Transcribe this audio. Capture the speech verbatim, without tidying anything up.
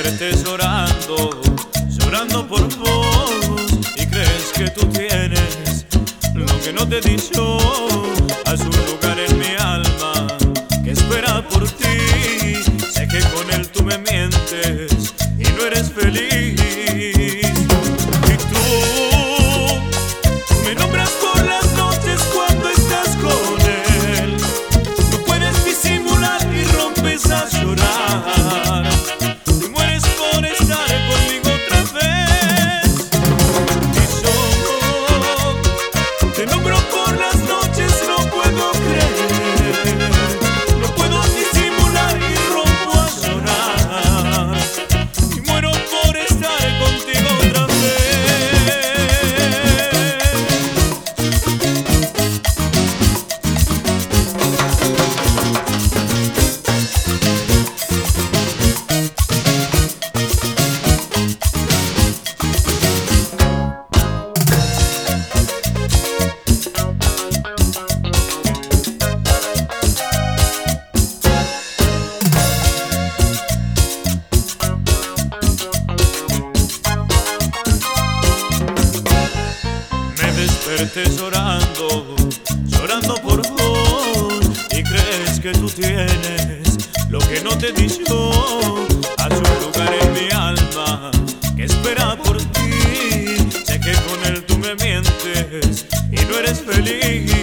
desperté llorando, llorando por vos. Y crees que tú tienes lo que no te di yo. Hay un lugar en mi alma que espera por ti. Sé que con él tú me mientes y no eres feliz. Y tú me nombras por las noches cuando estás con él. No puedes disimular y rompes a llorar. Te mueres por estar conmigo otra vez. Y yo te nombro por las noches, no puedo creer. No puedo disimular y rompo a llorar. Y muero por estar contigo otra vez. Desperté llorando, llorando por vos. Y crees que tú tienes lo que no te di yo. Hay un lugar en mi alma que espera por ti. Sé que con él tú me mientes y no eres feliz.